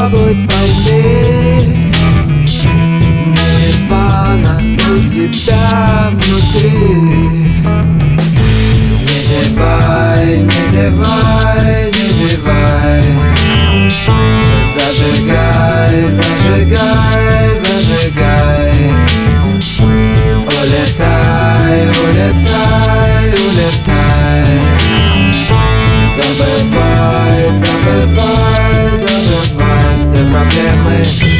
Попробуй пойми, нирвана у тебя внутри. Не зевай, не зевай, не зевай. Зажигай, зажигай, зажигай. Улетай, улетай, улетай. Забывай, забывай, забывай все проблемы.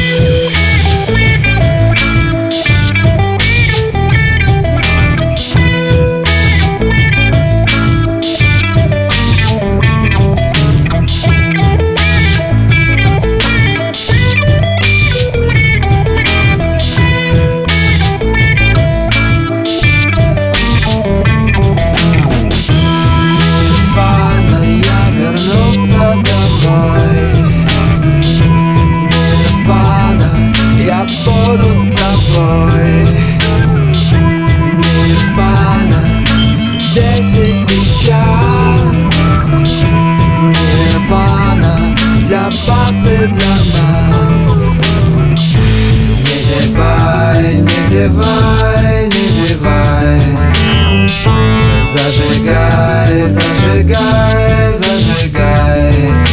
Буду с тобой. Нирвана здесь и сейчас. Нирвана для вас и для нас. Не зевай, не зевай, не зевай. Зажигай, зажигай, зажигай.